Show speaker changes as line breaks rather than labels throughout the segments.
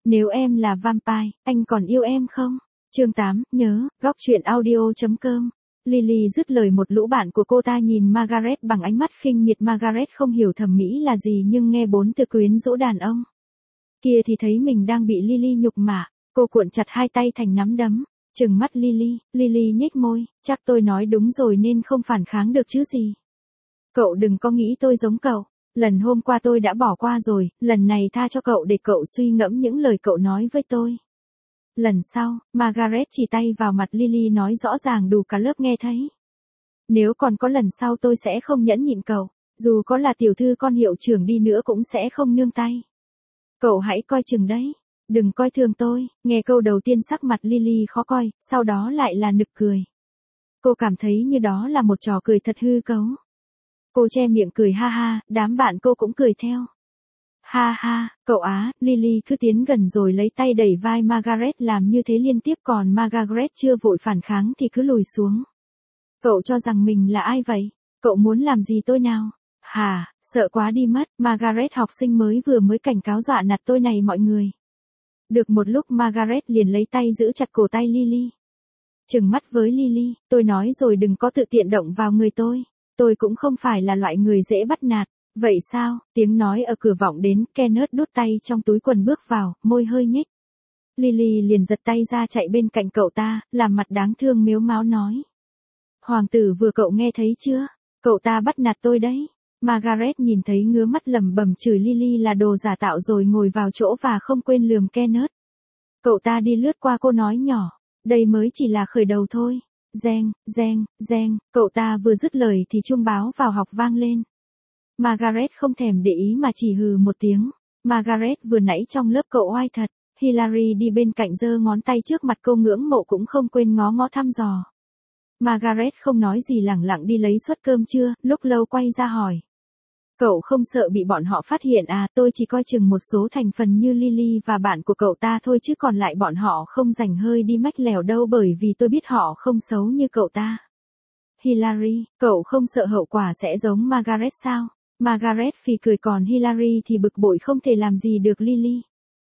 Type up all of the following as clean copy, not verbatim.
Nếu em là vampire, anh còn yêu em không? Chương 8, nhớ, góc truyện audio.com. Lily dứt lời, một lũ bạn của cô ta nhìn Margaret bằng ánh mắt khinh miệt. Margaret không hiểu thẩm mỹ là gì nhưng nghe 4 từ quyến rũ đàn ông kia thì thấy mình đang bị Lily nhục mạ. Cô cuộn chặt hai tay thành nắm đấm, trừng mắt Lily. Lily nhếch môi, chắc tôi nói đúng rồi nên không phản kháng được chứ gì. Cậu đừng có nghĩ tôi giống cậu. Lần hôm qua tôi đã bỏ qua rồi, lần này tha cho cậu để cậu suy ngẫm những lời cậu nói với tôi. Lần sau, Margaret chỉ tay vào mặt Lily nói rõ ràng đủ cả lớp nghe thấy. Nếu còn có lần sau tôi sẽ không nhẫn nhịn cậu, dù có là tiểu thư con hiệu trưởng đi nữa cũng sẽ không nương tay. Cậu hãy coi chừng đấy, đừng coi thường tôi. Nghe câu đầu tiên sắc mặt Lily khó coi, sau đó lại là nực cười. Cô cảm thấy như đó là một trò cười thật hư cấu. Cô che miệng cười ha ha, đám bạn cô cũng cười theo. Ha ha, cậu á. Lily cứ tiến gần rồi lấy tay đẩy vai Margaret, làm như thế liên tiếp, còn Margaret chưa vội phản kháng thì cứ lùi xuống. Cậu cho rằng mình là ai vậy? Cậu muốn làm gì tôi nào? Hà, sợ quá đi mất. Margaret học sinh mới cảnh cáo dọa nạt tôi này mọi người. Được một lúc Margaret liền lấy tay giữ chặt cổ tay Lily. Trừng mắt với Lily, tôi nói rồi đừng có tự tiện động vào người tôi. Tôi cũng không phải là loại người dễ bắt nạt. Vậy sao? Tiếng nói ở cửa vọng đến. Kenneth đút tay trong túi quần bước vào, môi hơi nhếch. Lily liền giật tay ra chạy bên cạnh cậu ta, làm mặt đáng thương mếu máo nói. Hoàng tử vừa, cậu nghe thấy chưa? Cậu ta bắt nạt tôi đấy. Margaret nhìn thấy ngứa mắt, lẩm bẩm chửi Lily là đồ giả tạo rồi ngồi vào chỗ và không quên lườm Kenneth. Cậu ta đi lướt qua cô nói nhỏ. Đây mới chỉ là khởi đầu thôi. Reng, reng, reng. Cậu ta vừa dứt lời thì chuông báo vào học vang lên. Margaret không thèm để ý mà chỉ hừ một tiếng. Margaret vừa nãy trong lớp cậu oai thật. Hilary đi bên cạnh giơ ngón tay trước mặt cô ngưỡng mộ, cũng không quên ngó ngó thăm dò. Margaret không nói gì, lẳng lặng đi lấy suất cơm trưa, lúc lâu quay ra hỏi. Cậu không sợ bị bọn họ phát hiện à? Tôi chỉ coi chừng một số thành phần như Lily và bạn của cậu ta thôi, chứ còn lại bọn họ không rảnh hơi đi mách lèo đâu, bởi vì tôi biết họ không xấu như cậu ta. Hilary, cậu không sợ hậu quả sẽ giống Margaret sao? Margaret phì cười, còn Hilary thì bực bội không thể làm gì được Lily.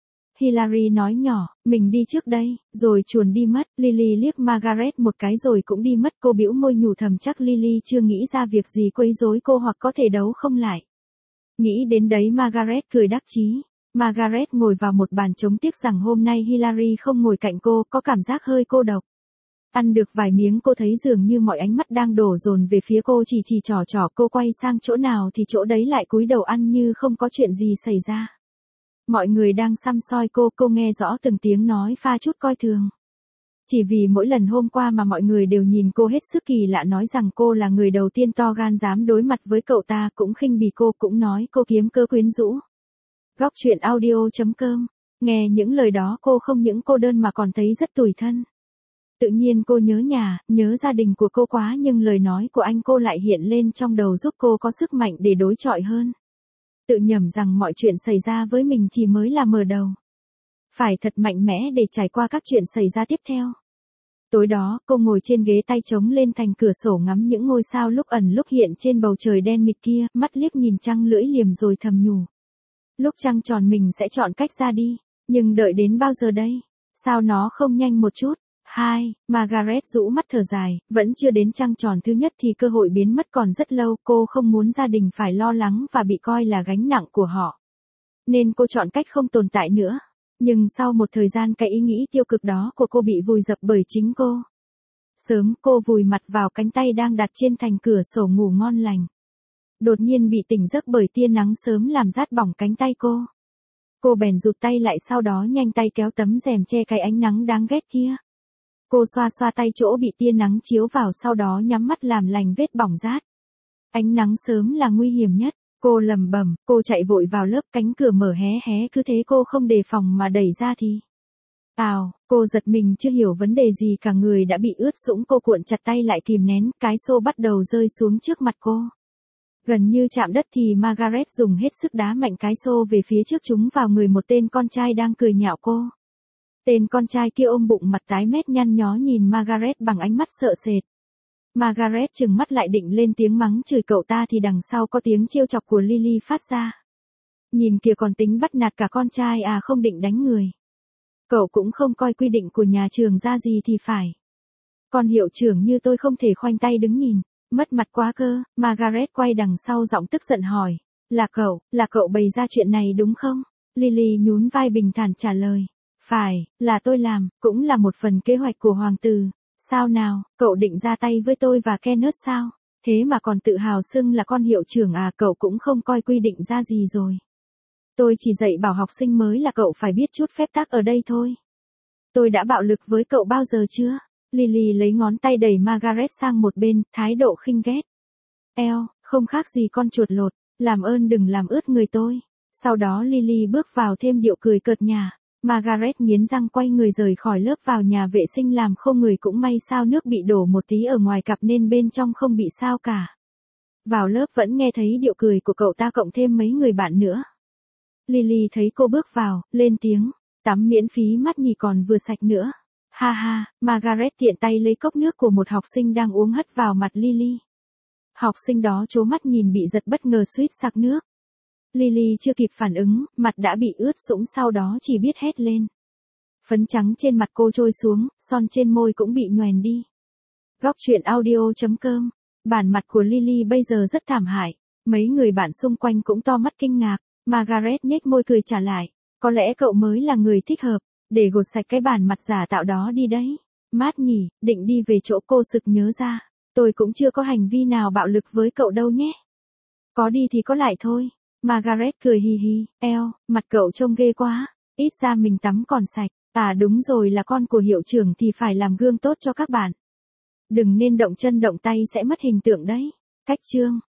Hilary nói nhỏ, mình đi trước đây, rồi chuồn đi mất. Lily liếc Margaret một cái rồi cũng đi mất. Cô bĩu môi nhủ thầm chắc Lily chưa nghĩ ra việc gì quấy rối cô hoặc có thể đấu không lại. Nghĩ đến đấy Margaret cười đắc chí. Margaret ngồi vào một bàn trống, tiếc rằng hôm nay Hilary không ngồi cạnh cô, có cảm giác hơi cô độc. Ăn được vài miếng cô thấy dường như mọi ánh mắt đang đổ dồn về phía cô, chỉ trỏ, cô quay sang chỗ nào thì chỗ đấy lại cúi đầu ăn như không có chuyện gì xảy ra. Mọi người đang săm soi cô nghe rõ từng tiếng nói pha chút coi thường. Chỉ vì mỗi lần hôm qua mà mọi người đều nhìn cô hết sức kỳ lạ, nói rằng cô là người đầu tiên to gan dám đối mặt với cậu ta, cũng khinh bỉ cô, cũng nói cô kiếm cớ quyến rũ. Góc truyện audio.com. Nghe những lời đó cô không những cô đơn mà còn thấy rất tủi thân. Tự nhiên cô nhớ nhà, nhớ gia đình của cô quá, nhưng lời nói của anh cô lại hiện lên trong đầu giúp cô có sức mạnh để đối chọi hơn. Tự nhẩm rằng mọi chuyện xảy ra với mình chỉ mới là mở đầu. Phải thật mạnh mẽ để trải qua các chuyện xảy ra tiếp theo. Tối đó, cô ngồi trên ghế tay chống lên thành cửa sổ, ngắm những ngôi sao lúc ẩn lúc hiện trên bầu trời đen mịt kia, mắt liếc nhìn trăng lưỡi liềm rồi thầm nhủ. Lúc trăng tròn mình sẽ chọn cách ra đi, nhưng đợi đến bao giờ đây? Sao nó không nhanh một chút? Margaret rũ mắt thở dài, vẫn chưa đến trăng tròn thứ nhất thì cơ hội biến mất còn rất lâu. Cô không muốn gia đình phải lo lắng và bị coi là gánh nặng của họ. Nên cô chọn cách không tồn tại nữa. Nhưng sau một thời gian, cái ý nghĩ tiêu cực đó của cô bị vùi dập bởi chính cô. Sớm cô vùi mặt vào cánh tay đang đặt trên thành cửa sổ ngủ ngon lành. Đột nhiên bị tỉnh giấc bởi tia nắng sớm làm rát bỏng cánh tay cô. Cô bèn rụt tay lại, sau đó nhanh tay kéo tấm rèm che cái ánh nắng đáng ghét kia. Cô xoa xoa tay chỗ bị tia nắng chiếu vào, sau đó nhắm mắt làm lành vết bỏng rát. Ánh nắng sớm là nguy hiểm nhất. Cô lẩm bẩm, cô chạy vội vào lớp, cánh cửa mở hé hé, cứ thế cô không đề phòng mà đẩy ra thì. Cô giật mình chưa hiểu vấn đề gì, cả người đã bị ướt sũng. Cô cuộn chặt tay lại kìm nén, cái xô bắt đầu rơi xuống trước mặt cô. Gần như chạm đất thì Margaret dùng hết sức đá mạnh cái xô về phía trước, trúng vào người một tên con trai đang cười nhạo cô. Tên con trai kia ôm bụng, mặt tái mét nhăn nhó nhìn Margaret bằng ánh mắt sợ sệt. Margaret trừng mắt lại định lên tiếng mắng chửi cậu ta thì đằng sau có tiếng trêu chọc của Lily phát ra. Nhìn kìa, còn tính bắt nạt cả con trai à, không định đánh người. Cậu cũng không coi quy định của nhà trường ra gì thì phải. Con hiệu trưởng như tôi không thể khoanh tay đứng nhìn, mất mặt quá cơ. Margaret quay đằng sau giọng tức giận hỏi. Là cậu bày ra chuyện này đúng không? Lily nhún vai bình thản trả lời. Phải, là tôi làm, cũng là một phần kế hoạch của hoàng tử. Sao nào, cậu định ra tay với tôi và Kenneth sao? Thế mà còn tự hào xưng là con hiệu trưởng à, cậu cũng không coi quy định ra gì rồi. Tôi chỉ dạy bảo học sinh mới là cậu phải biết chút phép tắc ở đây thôi. Tôi đã bạo lực với cậu bao giờ chưa? Lily lấy ngón tay đẩy Margaret sang một bên, thái độ khinh ghét. Eo, không khác gì con chuột lột, làm ơn đừng làm ướt người tôi. Sau đó Lily bước vào thêm điệu cười cợt nhả. Margaret nghiến răng quay người rời khỏi lớp vào nhà vệ sinh làm khô người, cũng may sao nước bị đổ một tí ở ngoài cặp nên bên trong không bị sao cả. Vào lớp vẫn nghe thấy điệu cười của cậu ta cộng thêm mấy người bạn nữa. Lily thấy cô bước vào, lên tiếng, tắm miễn phí mắt nhì còn vừa sạch nữa. Ha ha, Margaret tiện tay lấy cốc nước của một học sinh đang uống hất vào mặt Lily. Học sinh đó trố mắt nhìn bị giật bất ngờ suýt sặc nước. Lily chưa kịp phản ứng, mặt đã bị ướt sũng, sau đó chỉ biết hét lên. Phấn trắng trên mặt cô trôi xuống, son trên môi cũng bị nhoèn đi. Góc truyện audio.com. Bản mặt của Lily bây giờ rất thảm hại. Mấy người bạn xung quanh cũng to mắt kinh ngạc. Margaret nhếch môi cười trả lại. Có lẽ cậu mới là người thích hợp, để gột sạch cái bản mặt giả tạo đó đi đấy. Mát nhỉ, định đi về chỗ cô sực nhớ ra. Tôi cũng chưa có hành vi nào bạo lực với cậu đâu nhé. Có đi thì có lại thôi. Margaret cười hì hì. Eo, mặt cậu trông ghê quá. Ít ra mình tắm còn sạch. À đúng rồi, là con của hiệu trưởng thì phải làm gương tốt cho các bạn. Đừng nên động chân động tay sẽ mất hình tượng đấy. Cách chương.